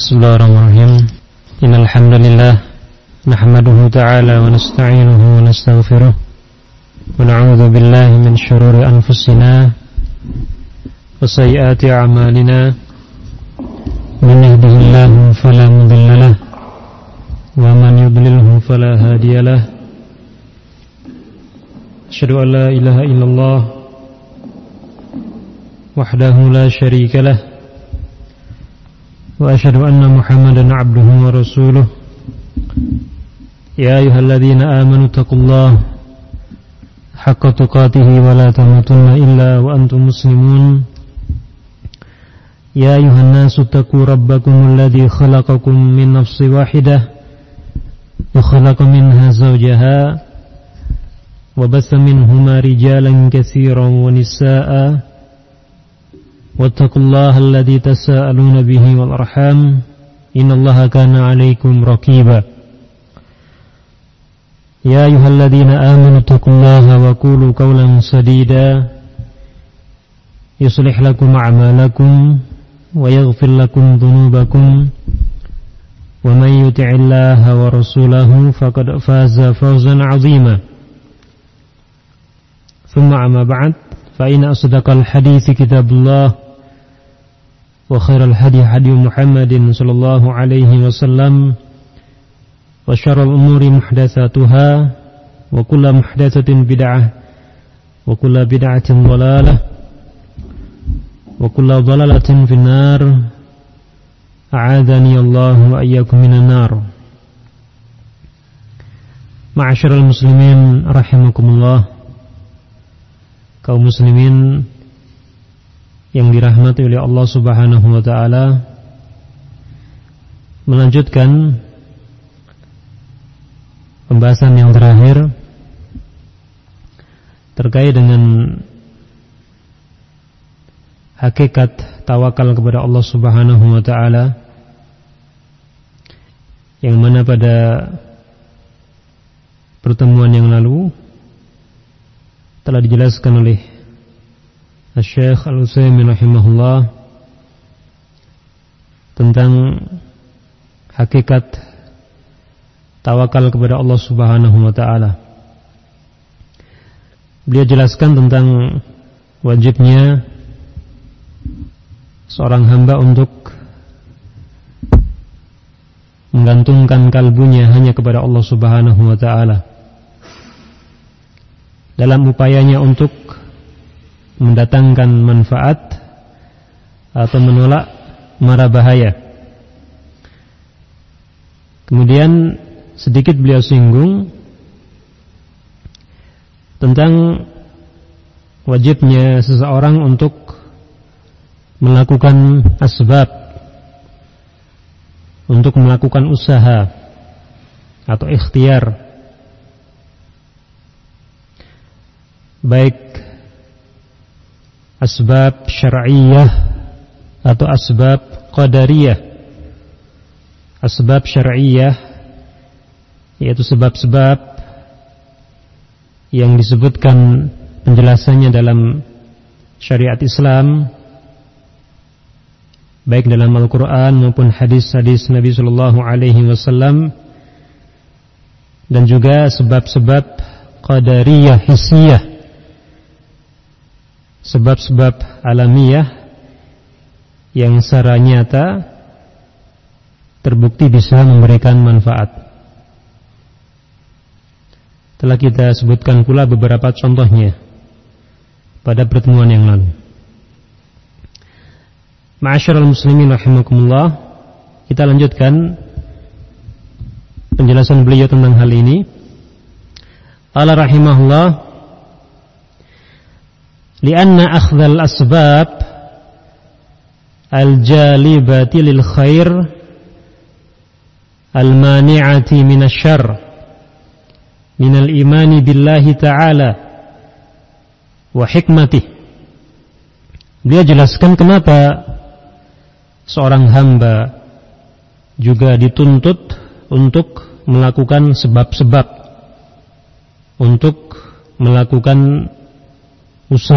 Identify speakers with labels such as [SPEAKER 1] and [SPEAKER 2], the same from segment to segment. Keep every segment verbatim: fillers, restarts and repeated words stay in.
[SPEAKER 1] Bismillahirrahmanirrahim. Innal hamdalillah nahmaduhu ta'ala wa nasta'inuhu wa nastaghfiruh wa na'udzu billahi min shururi anfusina wa sayyiati a'malina. Man yahdihillahu fala mudilla lahu wa man yudlilhu fala hadiya lahu. Asyhadu an la ilaha illallah wahdahu la syarika lahu wa asyhadu anna Muhammadan 'abduhu wa rasuluh. Ya ayyuhalladzina amanu taqullaha haqqa tuqatih wa la tamutunna illa wa antum muslimun. Ya ayyuhan nasu taqu rabbakumul ladzi khalaqakum min nafsin wahidah wa khalaqa minha zawjaha wa bassa minhuma rijalan katsiran wa nisaa'a. Wattaqullaha alladzi tasaaluna bihi wal arham innallaha kana 'alaikum raqiba. Ya ayyuhalladzina amanu taqullaha wa qulu qawlan sadida yuslih lakum a'malakum wa yaghfir lakum dhunubakum wa may yuti'illaha wa rasulahu faqad faza fawzan 'azima. Thumma amma ba'd, fa inna asdaqal hadithi kitabullah wa khairal hadi hadi Muhammadin sallallahu alaihi wasallam wa syarrul umuri muhdatsatuha wa kullu muhdatsatin bid'ah wa kullu bid'atin dhalalah wa kullu dhalalatin finnar. A'adzani Allah wa iyyakum minan nar. Ma'asyiral muslimin rahimakumullah. Kaum muslimin yang dirahmati oleh Allah Subhanahu wa ta'ala, melanjutkan pembahasan yang terakhir terkait dengan hakikat tawakal kepada Allah Subhanahu wa ta'ala, yang mana pada pertemuan yang lalu telah dijelaskan oleh Syekh Al-Utsaimin rahimahullah tentang hakikat tawakal kepada Allah Subhanahu wa ta'ala. Beliau jelaskan tentang wajibnya seorang hamba untuk menggantungkan kalbunya hanya kepada Allah Subhanahu wa ta'ala dalam upayanya untuk mendatangkan manfaat atau menolak mara bahaya. Kemudian sedikit beliau singgung tentang wajibnya seseorang untuk melakukan asbab, untuk melakukan usaha atau ikhtiar, baik asbab syar'iyyah atau asbab qadariyah. Asbab syar'iyyah yaitu sebab-sebab yang disebutkan penjelasannya dalam syariat Islam, baik dalam Al-Quran maupun hadis-hadis Nabi sallallahu alaihi wasallam, dan juga sebab-sebab qadariyah hissiyah, sebab-sebab alamiah yang secara nyata terbukti bisa memberikan manfaat. Telah kita sebutkan pula beberapa contohnya pada pertemuan yang lalu. Ma'asyiral muslimin rahimakumullah, kita lanjutkan penjelasan beliau tentang hal ini. Qala rahimahullah, li'anna akhdhal asbab al-jalibati lil khair al-mani'ati minasyarr minal imani billahi ta'ala wa hikmatih. Dia jelaskan kenapa seorang hamba juga dituntut untuk melakukan sebab-sebab, untuk melakukan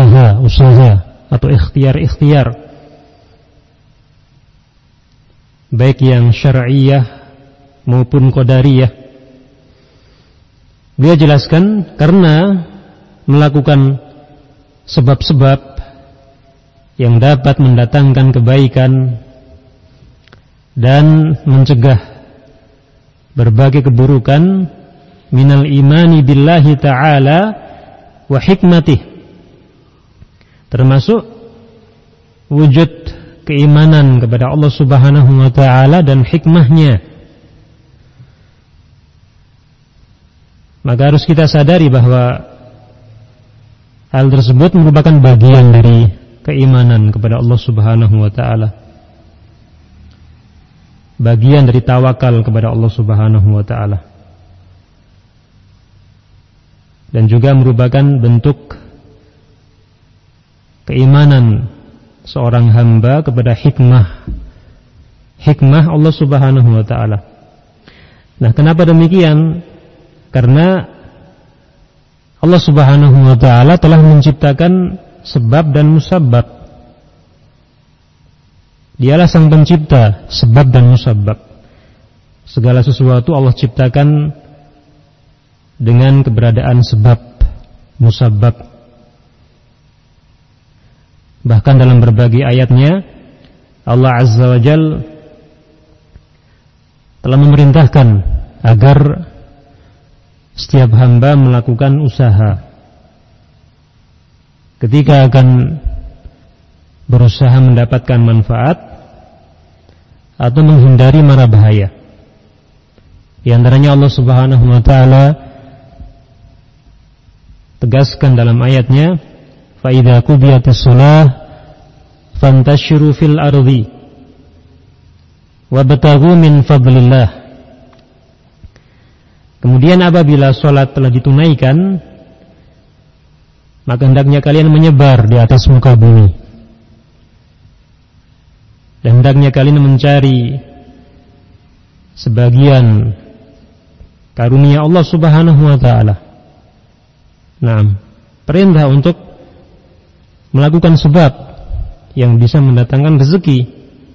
[SPEAKER 1] usaha-usaha atau ikhtiar-ikhtiar baik yang syar'iyah maupun qadariyah. Beliau jelaskan karena melakukan sebab-sebab yang dapat mendatangkan kebaikan dan mencegah berbagai keburukan minal imani billahi ta'ala wa hikmatih, termasuk wujud keimanan kepada Allah Subhanahu wa ta'ala dan hikmahnya. Maka harus kita sadari bahwa hal tersebut merupakan bagian dari keimanan kepada Allah Subhanahu wa ta'ala, bagian dari tawakal kepada Allah Subhanahu wa ta'ala, dan juga merupakan bentuk keimanan seorang hamba kepada hikmah hikmah Allah Subhanahu wa ta'ala. Nah, kenapa demikian? Karena Allah Subhanahu wa ta'ala telah menciptakan sebab dan musabbab. Dialah sang pencipta sebab dan musabbab. Segala sesuatu Allah ciptakan dengan keberadaan sebab musabbab. Bahkan dalam berbagai ayatnya Allah Azza wa Jalla telah memerintahkan agar setiap hamba melakukan usaha ketika akan berusaha mendapatkan manfaat atau menghindari mara bahaya. Di antaranya Allah Subhanahu wa ta'ala tegaskan dalam ayatnya, fa idza qudiyatis shalah fantashiru fil ardi wabtaghu min fadlillah. Kemudian apabila sholat telah ditunaikan, maka hendaknya kalian menyebar di atas muka bumi, dan hendaknya kalian mencari sebagian karunia Allah Subhanahu wa ta'ala. Nah, perintah untuk melakukan sebab yang bisa mendatangkan rezeki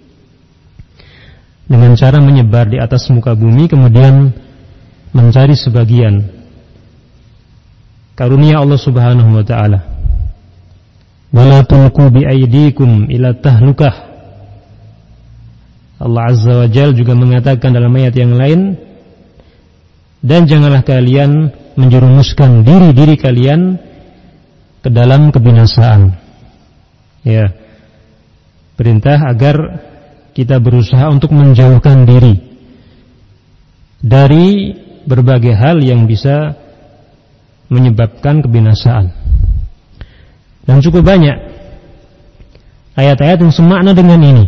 [SPEAKER 1] dengan cara menyebar di atas muka bumi, kemudian mencari sebagian karunia Allah Subhanahu wa ta'ala. Wala tulqu bi aydikum ila tahlukah. Allah Azza wa Jalla juga mengatakan dalam ayat yang lain, dan janganlah kalian menjerumuskan diri-diri kalian ke dalam kebinasaan. Ya, perintah agar kita berusaha untuk menjauhkan diri dari berbagai hal yang bisa menyebabkan kebinasaan. Dan cukup banyak ayat-ayat yang semakna dengan ini.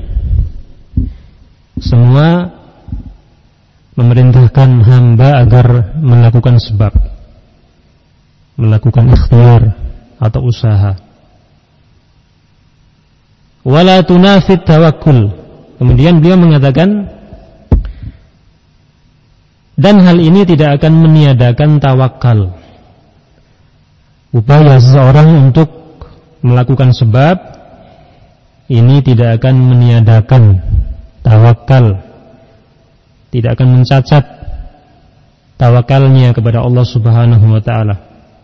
[SPEAKER 1] Semua memerintahkan hamba agar melakukan sebab, melakukan ikhtiar atau usaha. Wala tunafit tawakkul. Kemudian beliau mengatakan, dan hal ini tidak akan meniadakan tawakal. Upaya seseorang untuk melakukan sebab ini tidak akan meniadakan tawakal, tidak akan mencacat tawakalnya kepada Allah Subhanahu wa ta'ala.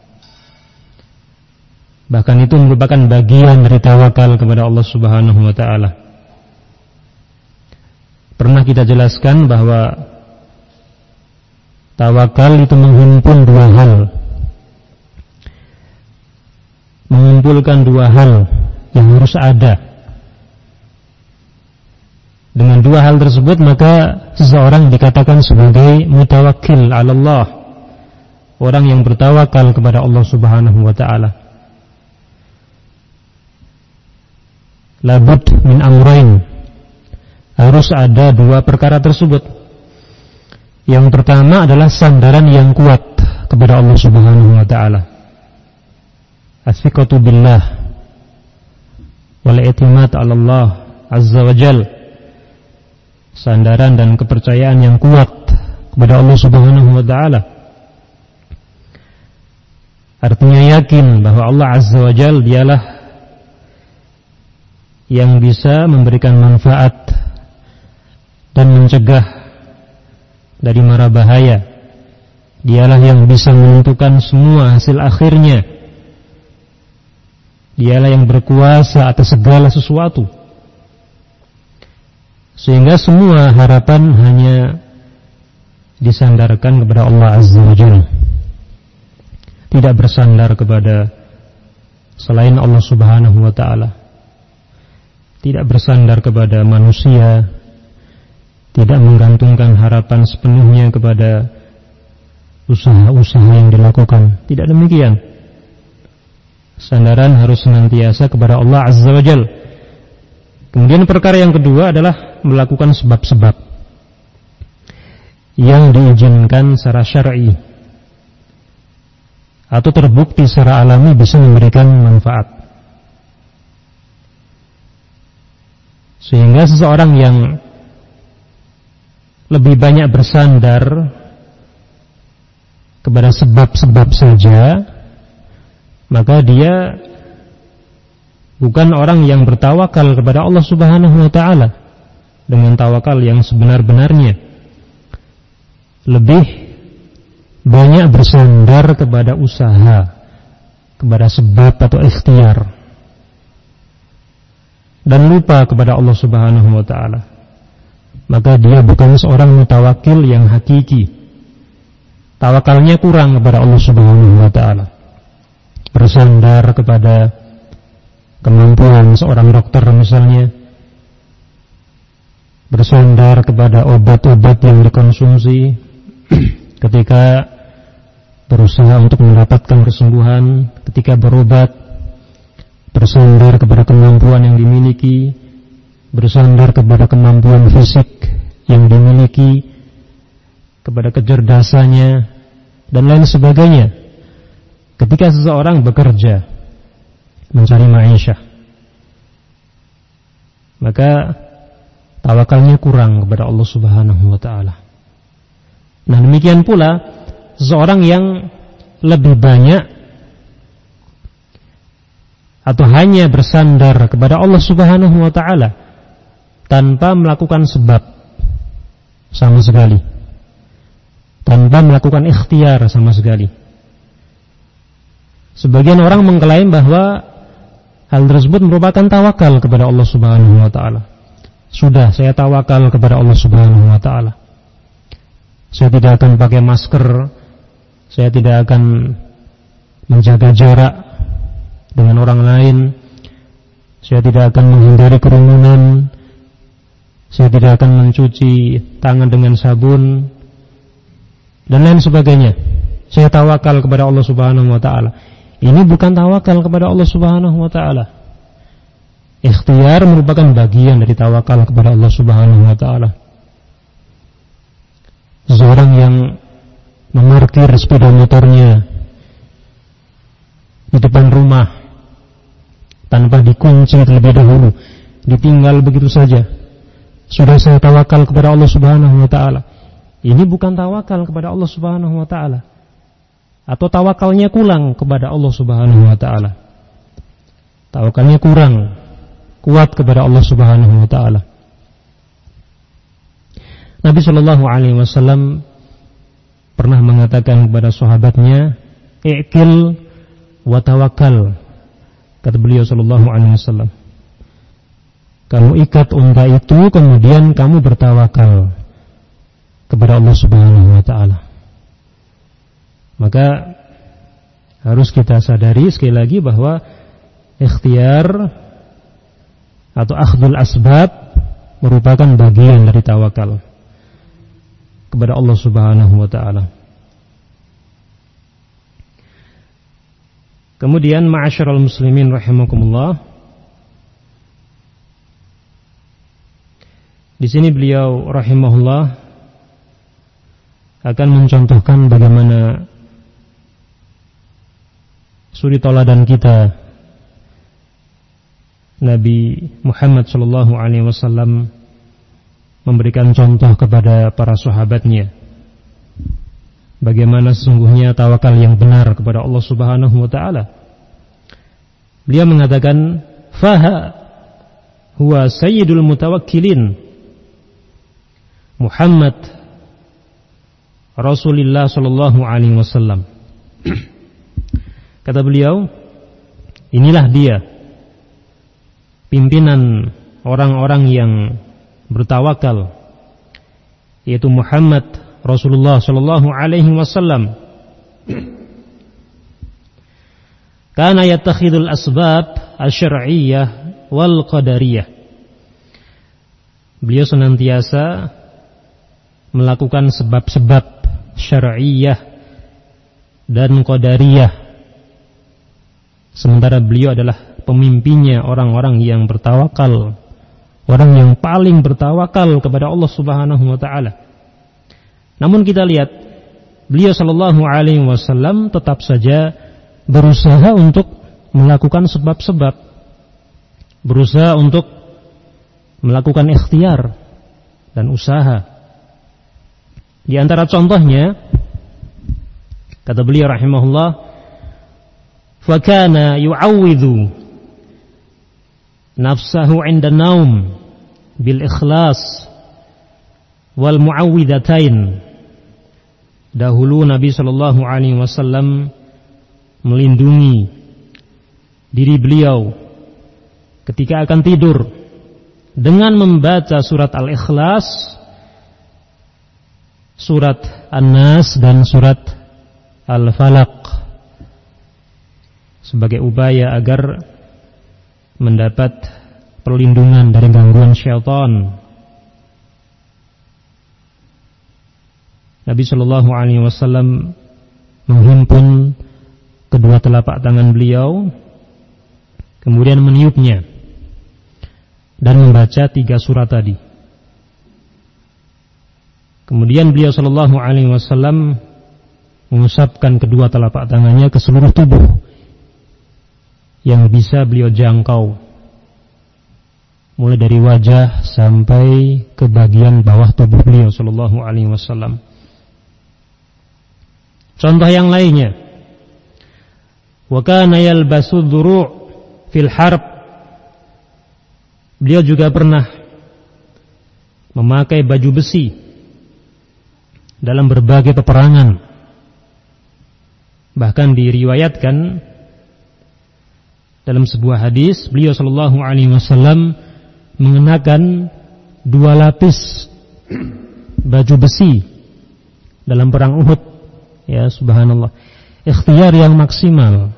[SPEAKER 1] Bahkan itu merupakan bagian dari tawakal kepada Allah Subhanahu wa ta'ala. Pernah kita jelaskan bahwa tawakal itu menghimpun dua hal, mengumpulkan dua hal yang harus ada. Dengan dua hal tersebut maka seseorang dikatakan sebagai mutawakkil 'ala Allah, orang yang bertawakal kepada Allah Subhanahu wa ta'ala. Labud min amrain, harus ada dua perkara tersebut. Yang pertama adalah sandaran yang kuat kepada Allah Subhanahu wa ta'ala, as-siqatu billah wal i'timad 'ala Allah Azza wa Jalla, sandaran dan kepercayaan yang kuat kepada Allah Subhanahu wa ta'ala. Artinya yakin bahwa Allah Azza wa Jalla dialah yang bisa memberikan manfaat dan mencegah dari mara bahaya. Dialah yang bisa menentukan semua hasil akhirnya. Dialah yang berkuasa atas segala sesuatu. Sehingga semua harapan hanya disandarkan kepada Allah Azza wa Jalla. Tidak bersandar kepada selain Allah Subhanahu wa ta'ala. Tidak bersandar kepada manusia. Tidak menggantungkan harapan sepenuhnya kepada usaha-usaha yang dilakukan. Tidak demikian. Sandaran harus senantiasa kepada Allah Azza wa Jalla. Kemudian perkara yang kedua adalah melakukan sebab-sebab yang diizinkan secara syar'i atau terbukti secara alami bisa memberikan manfaat. Sehingga seseorang yang lebih banyak bersandar kepada sebab-sebab saja, maka dia bukan orang yang bertawakal kepada Allah Subhanahu wa ta'ala dengan tawakal yang sebenar-benarnya. Lebih banyak bersandar kepada usaha, kepada sebab atau ikhtiar, dan lupa kepada Allah Subhanahu wa ta'ala. Maka dia bukan seorang mutawakil yang hakiki. Tawakalnya kurang kepada Allah Subhanahu wa ta'ala. Bersandar kepada kemampuan seorang dokter misalnya, bersandar kepada obat-obat yang dikonsumsi ketika berusaha untuk mendapatkan kesembuhan, ketika berobat, bersandar kepada kemampuan yang dimiliki, bersandar kepada kemampuan fisik yang dimiliki, kepada kecerdasannya, dan lain sebagainya. Ketika seseorang bekerja mencari ma'isyah, maka tawakalnya kurang kepada Allah Subhanahu wa ta'ala. Nah, demikian pula seseorang yang lebih banyak atau hanya bersandar kepada Allah Subhanahu wa ta'ala tanpa melakukan sebab sama sekali, tanpa melakukan ikhtiar sama sekali. Sebagian orang mengklaim bahwa hal tersebut merupakan tawakal kepada Allah Subhanahu wa ta'ala. Sudah, saya tawakal kepada Allah Subhanahu wa ta'ala. Saya tidak akan pakai masker, saya tidak akan menjaga jarak dengan orang lain, saya tidak akan menghindari kerumunan, saya tidak akan mencuci tangan dengan sabun, dan lain sebagainya. Saya tawakal kepada Allah Subhanahu wa ta'ala. Ini bukan tawakal kepada Allah Subhanahu wa ta'ala. Ikhtiar merupakan bagian dari tawakal kepada Allah Subhanahu wa ta'ala. Seseorang yang memarkir sepeda motornya di depan rumah tanpa dikunci terlebih dahulu, ditinggal begitu saja, sudah saya tawakal kepada Allah Subhanahu wa ta'ala. Ini bukan tawakal kepada Allah Subhanahu wa ta'ala, atau tawakalnya kurang kepada Allah Subhanahu wa ta'ala. Tawakalnya kurang kuat kepada Allah Subhanahu wa ta'ala. Nabi Shallallahu alaihi wasallam pernah mengatakan kepada sahabatnya, "I'kil wa tawakkal." Kata beliau Shallallahu alaihi wasallam, kamu ikat unta itu, kemudian kamu bertawakal kepada Allah Subhanahu wa ta'ala. Maka harus kita sadari sekali lagi bahwa ikhtiar atau akhdul asbab merupakan bagian dari tawakal kepada Allah Subhanahu wa ta'ala. Kemudian ma'asyiral muslimin rahimakumullah, di sini beliau rahimahullah akan mencontohkan bagaimana suri tauladan kita Nabi Muhammad sallallahu alaihi wasallam memberikan contoh kepada para sahabatnya bagaimana sesungguhnya tawakal yang benar kepada Allah Subhanahu wa ta'ala. Beliau mengatakan, faha huwa sayyidul mutawakkilin Muhammad Rasulullah sallallahu alaihi wasallam. Kata beliau, inilah dia pimpinan orang-orang yang bertawakal, yaitu Muhammad Rasulullah sallallahu alaihi wasallam. Kana yattakhidul asbab asy-syar'iyyah wal qadariyah. Beliau senantiasa melakukan sebab-sebab syar'iyyah dan qadariyah, sementara beliau adalah pemimpinnya orang-orang yang bertawakal, orang yang paling bertawakal kepada Allah Subhanahu wa taala. Namun kita lihat beliau sallallahu alaihi wasallam tetap saja berusaha untuk melakukan sebab-sebab, berusaha untuk melakukan ikhtiar dan usaha. Di antara contohnya, kata beliau rahimahullah, fa kana yu'awwidhu nafsahu 'inda naum bil ikhlas wal mu'awwidhatain. Dahulu Nabi sallallahu alaihi wasallam melindungi diri beliau ketika akan tidur dengan membaca surat Al-Ikhlas, surat An-Nas dan surat Al-Falaq sebagai upaya agar mendapat perlindungan dari gangguan syaitan. Nabi sallallahu alaihi wasallam menghimpun kedua telapak tangan beliau, kemudian meniupnya dan membaca tiga surat tadi. Kemudian beliau sallallahu alaihi wasallam mengusapkan kedua telapak tangannya ke seluruh tubuh yang bisa beliau jangkau, mulai dari wajah sampai ke bagian bawah tubuh beliau sallallahu alaihi wasallam. Contoh yang lainnya, wa kana yalbasu dzuru' fil harb. Beliau juga pernah memakai baju besi dalam berbagai peperangan. Bahkan diriwayatkan dalam sebuah hadis, beliau sallallahu alaihi wasallam mengenakan dua lapis baju besi dalam perang Uhud. Ya subhanallah, ikhtiar yang maksimal.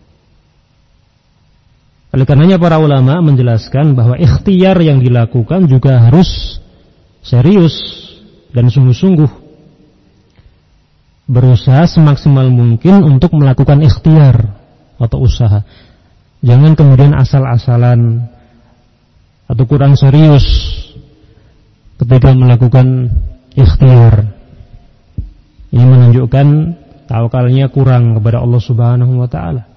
[SPEAKER 1] Oleh karenanya para ulama menjelaskan bahwa ikhtiar yang dilakukan juga harus serius dan sungguh-sungguh, berusaha semaksimal mungkin untuk melakukan ikhtiar atau usaha. Jangan kemudian asal-asalan atau kurang serius ketika melakukan ikhtiar. Ini menunjukkan tawakalnya kurang kepada Allah Subhanahu wa taala.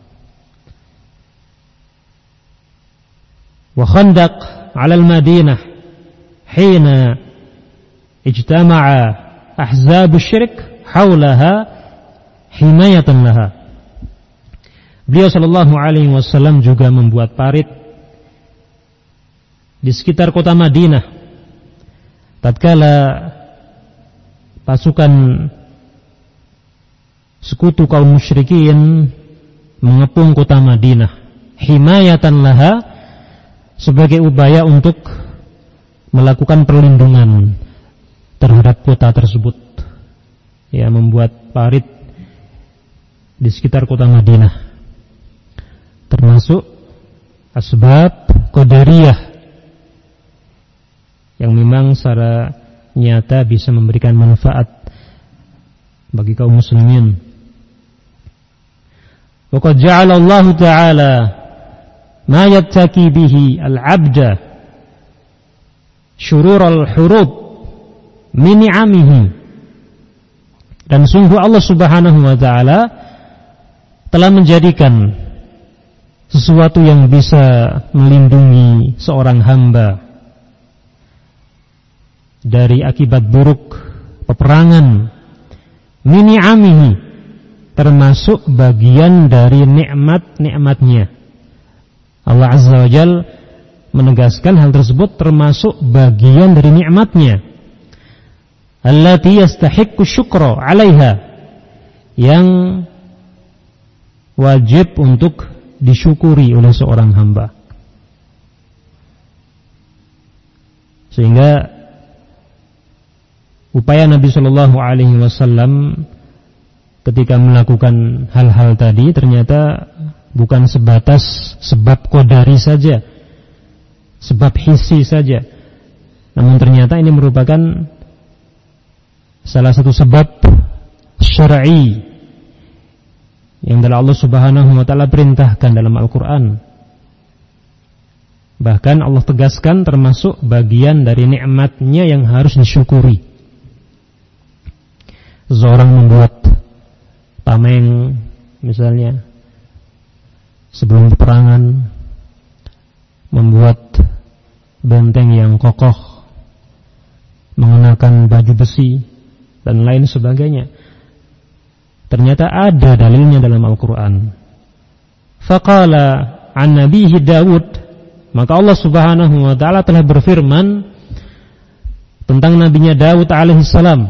[SPEAKER 1] Wa khandaq 'ala al-Madinah hina ijtama'a ahzab asy-syirk haulaha himayatan laha. Beliau sallallahu alaihi wasallam juga membuat parit di sekitar kota Madinah tatkala pasukan sekutu kaum musyrikin mengepung kota Madinah, himayatan laha, sebagai upaya untuk melakukan perlindungan terhadap kota tersebut. Ya, membuat parit di sekitar kota Madinah, termasuk asbab qadariyah yang memang secara nyata bisa memberikan manfaat bagi kaum muslimin. Wa qad ja'ala Allah Ta'ala ma yattaqi bihi al-'abda syurur al-hurub min ni'amihi. Dan sungguh Allah Subhanahu wa taala telah menjadikan sesuatu yang bisa melindungi seorang hamba dari akibat buruk peperangan, min ni'amihi, termasuk bagian dari nikmat-nikmatnya. Allah Azza wa Jalla menegaskan hal tersebut termasuk bagian dari nikmatnya. allati yastahiqqu syukra 'alaiha, yang wajib untuk disyukuri oleh seorang hamba. Sehingga upaya Nabi Shallallahu Alaihi Wasallam ketika melakukan hal-hal tadi ternyata bukan sebatas sebab qadari saja, sebab hissi saja, namun ternyata ini merupakan salah satu sebab syar'i yang telah Allah Subhanahu wa taala perintahkan dalam Al-Qur'an. Bahkan Allah tegaskan termasuk bagian dari nikmatnya yang harus disyukuri. Seorang membuat tameng misalnya sebelum peperangan, membuat benteng yang kokoh, mengenakan baju besi dan lain sebagainya. Ternyata ada dalilnya dalam Al-Quran. Faqala an nabihi Dawud, maka Allah Subhanahu wa ta'ala telah berfirman tentang nabinya Dawud alaihissalam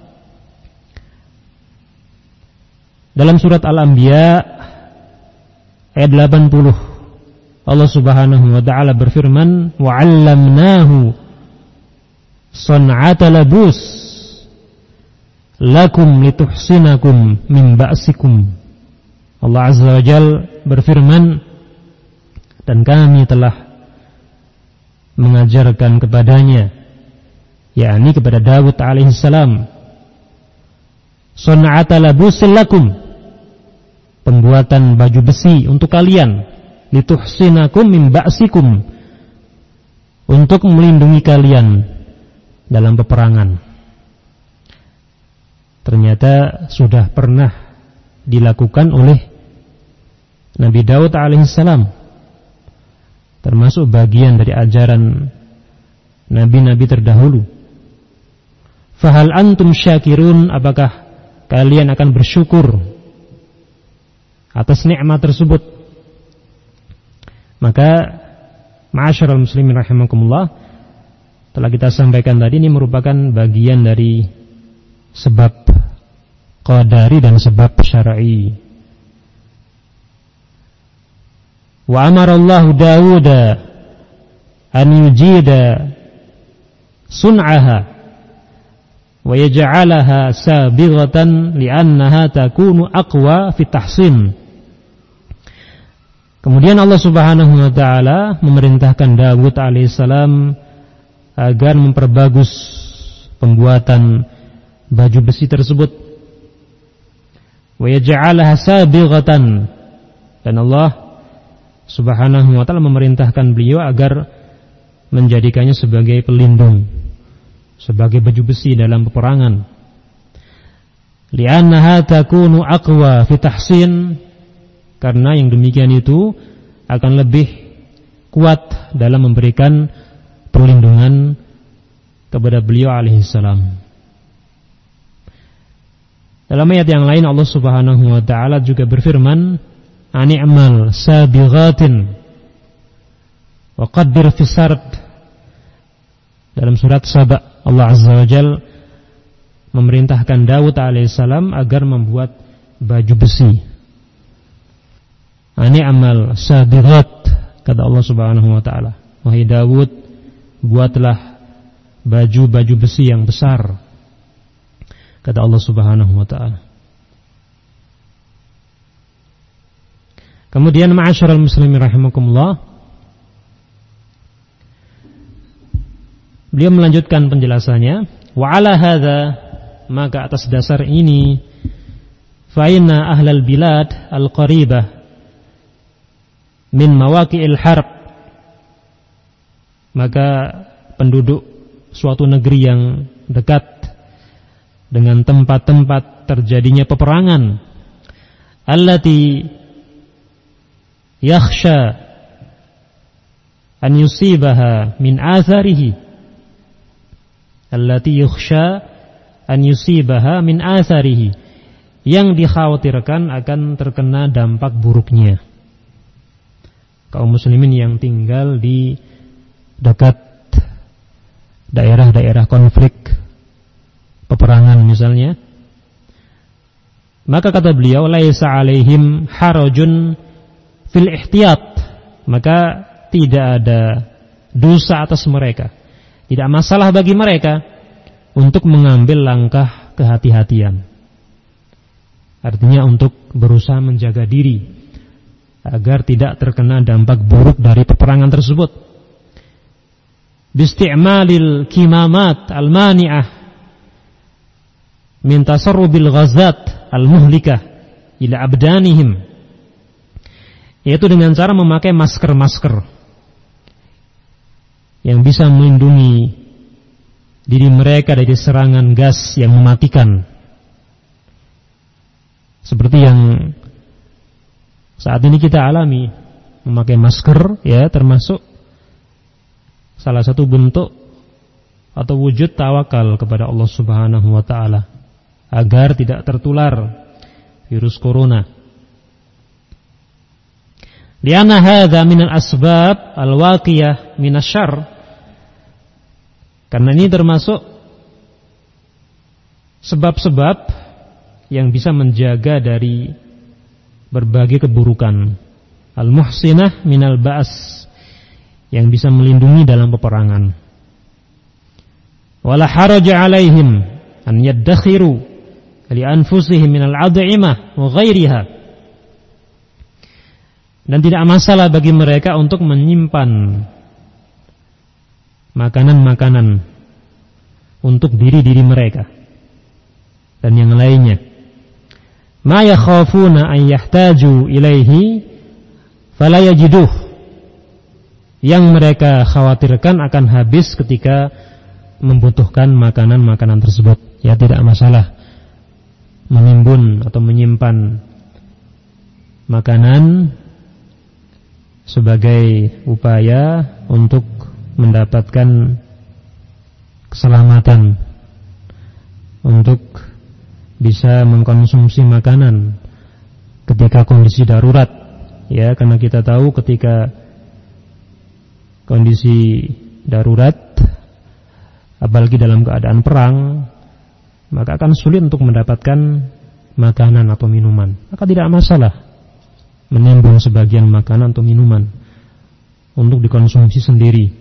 [SPEAKER 1] dalam surat Al-Anbiya ayat delapan puluh. Allah Subhanahu wa ta'ala berfirman, wa 'allamnahu san'ata labus lakum lituhsinakum min ba'sikum. Allah Azza wa Jal berfirman, dan kami telah mengajarkan kepadanya, yakni kepada Dawud alaihissalam, san'ata labusin lakum, pembuatan baju besi untuk kalian, lituhsinakum min ba'sikum, untuk melindungi kalian dalam peperangan. Ternyata sudah pernah dilakukan oleh Nabi Daud alaihissalam, termasuk bagian dari ajaran nabi-nabi terdahulu. Fahal antum syakirun, apakah kalian akan bersyukur atas nikmat tersebut? Maka ma'asyiral muslimin rahimakumullah, telah kita sampaikan tadi, ini merupakan bagian dari sebab qadari dan sebab syar'i. Wa amarallahu Dawuda an yujida sun'aha wa yaj'alaha sabighatan li'annaha takunu aqwa fi tahsin. Kemudian Allah Subhanahu wa taala memerintahkan Dawud alaihissalam agar memperbagus pembuatan baju besi tersebut. Wa yaj'alaha sabighatan, dan Allah Subhanahu wa taala memerintahkan beliau agar menjadikannya sebagai pelindung, sebagai baju besi dalam peperangan. Li'annaha takunu aqwa fi tahsin, karena yang demikian itu akan lebih kuat dalam memberikan perlindungan kepada beliau alaihissalam. Dalam ayat yang lain Allah Subhanahu wa taala juga berfirman, ani'mal sabighatin wa qaddir fi sard. Dalam surat Saba, Allah Azza wa Jal memerintahkan Dawud alaihissalam agar membuat baju besi. Ani'mal sabighat, kata Allah Subhanahu wa taala, wahai Dawud, buatlah baju-baju besi yang besar, kata Allah Subhanahu wa taala. Kemudian ma'asyiral muslimin rahimakumullah, beliau melanjutkan penjelasannya, wa 'ala hadza, maka atas dasar ini, fa inna ahlal bilad al-qaribah min mawaqi'il harb, maka penduduk suatu negeri yang dekat dengan tempat-tempat terjadinya peperangan, allati yakhsha an yusibaha min atharihi, allati yakhsha an yusibaha min atharihi, yang dikhawatirkan akan terkena dampak buruknya. Kaum muslimin yang tinggal di dekat daerah-daerah konflik peperangan misalnya, maka kata beliau laisa alaihim harajun fil ihtiyat, maka tidak ada dosa atas mereka, tidak masalah bagi mereka untuk mengambil langkah kehati-hatian, artinya untuk berusaha menjaga diri agar tidak terkena dampak buruk dari peperangan tersebut. Bisti'malil kimamat al-mani'ah min tasarrubil ghazat al-muhlikah ila abdanihim, yaitu dengan cara memakai masker-masker yang bisa melindungi diri mereka dari serangan gas yang mematikan, seperti yang saat ini kita alami. Memakai masker ya termasuk salah satu bentuk atau wujud tawakal kepada Allah Subhanahu wa taala agar tidak tertular virus corona. Lianna hadza minal asbab al-waqiyah minasyarr, karena ini termasuk sebab-sebab yang bisa menjaga dari berbagai keburukan. Al-muhsinah minal ba's, yang bisa melindungi dalam peperangan. Wala haraja alaihim an yaddakhiru li anfusihim minal ad'imah wa ghairiha, dan tidak masalah bagi mereka untuk menyimpan makanan-makanan untuk diri-diri mereka dan yang lainnya. Ma yakhafuna an yahtaju ilaihi fala yajiduh, yang mereka khawatirkan akan habis ketika membutuhkan makanan-makanan tersebut. Ya, tidak masalah menimbun atau menyimpan makanan sebagai upaya untuk mendapatkan keselamatan, untuk bisa mengkonsumsi makanan ketika kondisi darurat, ya, karena kita tahu ketika kondisi darurat, apalagi dalam keadaan perang, maka akan sulit untuk mendapatkan makanan atau minuman. Maka tidak masalah menimbun sebagian makanan atau minuman untuk dikonsumsi sendiri.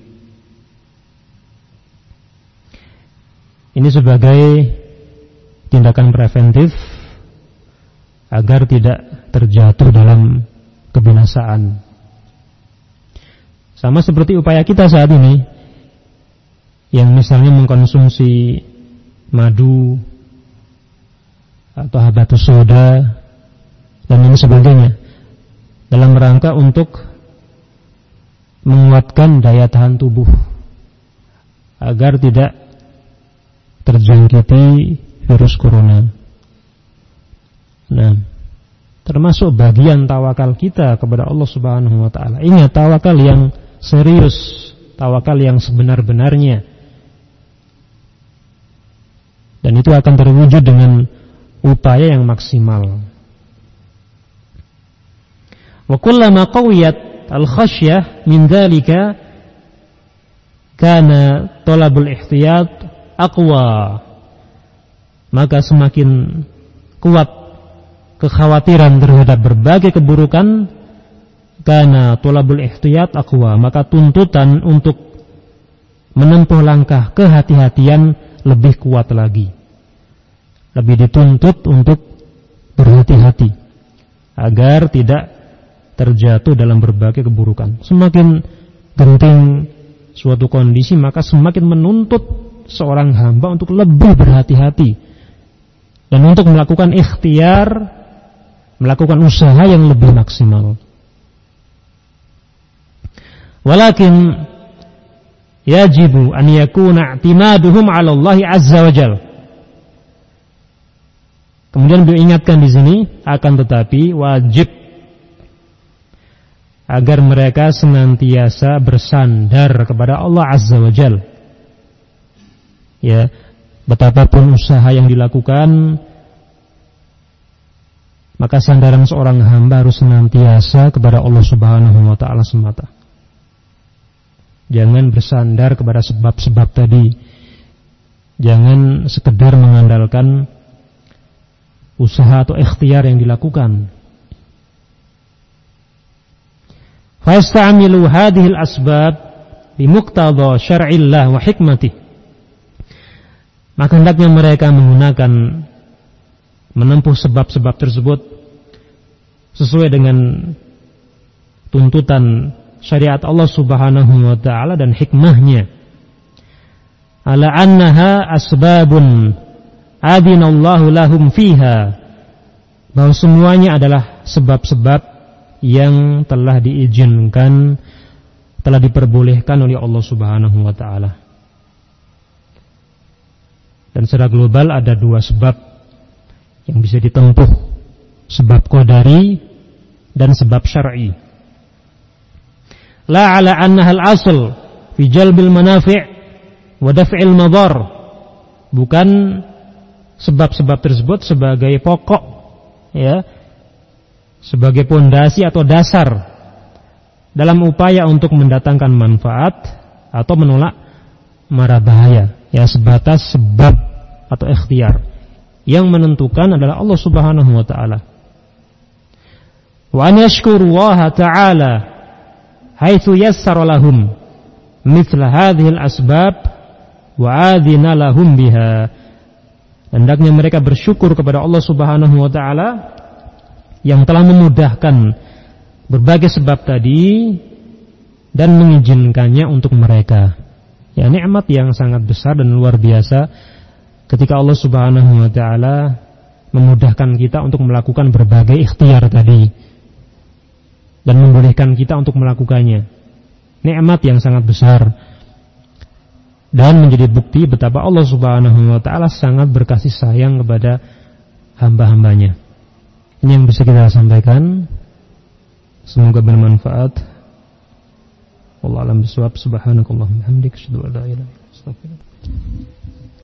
[SPEAKER 1] Ini sebagai tindakan preventif agar tidak terjatuh dalam kebinasaan. Sama seperti upaya kita saat ini, yang misalnya mengkonsumsi madu atau habatus soda dan lain sebagainya, dalam rangka untuk menguatkan daya tahan tubuh agar tidak terjangkiti virus corona. Nah, termasuk bagian tawakal kita kepada Allah Subhanahu wa taala. Ingat, tawakal yang serius, tawakal yang sebenar-benarnya. Dan itu akan terwujud dengan upaya yang maksimal. Wa kullama qawiyat al-khasyah min dzalika kana talabul ihtiyat aqwa, maka semakin kuat kekhawatiran terhadap berbagai keburukan, karena tolabul ihtiyat aqwa, maka tuntutan untuk menempuh langkah kehati-hatian lebih kuat lagi, lebih dituntut untuk berhati-hati agar tidak terjatuh dalam berbagai keburukan. Semakin genting suatu kondisi, maka semakin menuntut seorang hamba untuk lebih berhati-hati dan untuk melakukan ikhtiar, melakukan usaha yang lebih maksimal. Walakin yajibu an yakuna i'timaduhum 'ala Allah 'azza wa jalla. Kemudian beliau ingatkan di sini, akan tetapi wajib agar mereka senantiasa bersandar kepada Allah Azza wa Jalla. Ya, betapapun usaha yang dilakukan, maka sandaran seorang hamba harus senantiasa kepada Allah Subhanahu wa taala semata. Jangan bersandar kepada sebab-sebab tadi. Jangan sekedar mengandalkan berdasarkan usaha atau ikhtiar yang dilakukan. Fa yasta'milu hadhihi al-asbab bi muqtada syar'illah wa hikmatih. Maka hendaknya mereka menggunakan menempuh sebab-sebab tersebut sesuai dengan tuntutan syariat Allah Subhanahu wa taala dan hikmahnya. Ala annaha asbabun adinallahu lahum fiha, bahwa semuanya adalah sebab-sebab yang telah diizinkan, telah diperbolehkan oleh Allah Subhanahu wa taala. Dan secara global ada dua sebab yang bisa ditempuh, sebab qadari dan sebab syar'i. La ala annaha al-asl fi jalbil manafi' wa daf'il madar. Bukan sebab-sebab tersebut sebagai pokok, ya, sebagai pondasi atau dasar dalam upaya untuk mendatangkan manfaat atau menolak mara bahaya, ya, sebatas sebab atau ikhtiar. Yang menentukan adalah Allah Subhanahu wa taala. Wa an yashkurullaha ta'ala haitsu yassara lahum mithla hadhihi al-asbab wa adina lahum biha. Hendaknya mereka bersyukur kepada Allah Subhanahu wa taala yang telah memudahkan berbagai sebab tadi dan mengizinkannya untuk mereka. Ya, nikmat yang sangat besar dan luar biasa ketika Allah Subhanahu wa taala memudahkan kita untuk melakukan berbagai ikhtiar tadi dan membolehkan kita untuk melakukannya. Nikmat yang sangat besar dan menjadi bukti betapa Allah Subhanahu wa taala sangat berkasih sayang kepada hamba-hambanya. Ini yang bisa kita sampaikan. Semoga bermanfaat. Wallahu a'lam bishawab. Subhanakallahumma wa bihamdika asyhadu an la ilaha illa anta astaghfiruka wa atubu ilaik.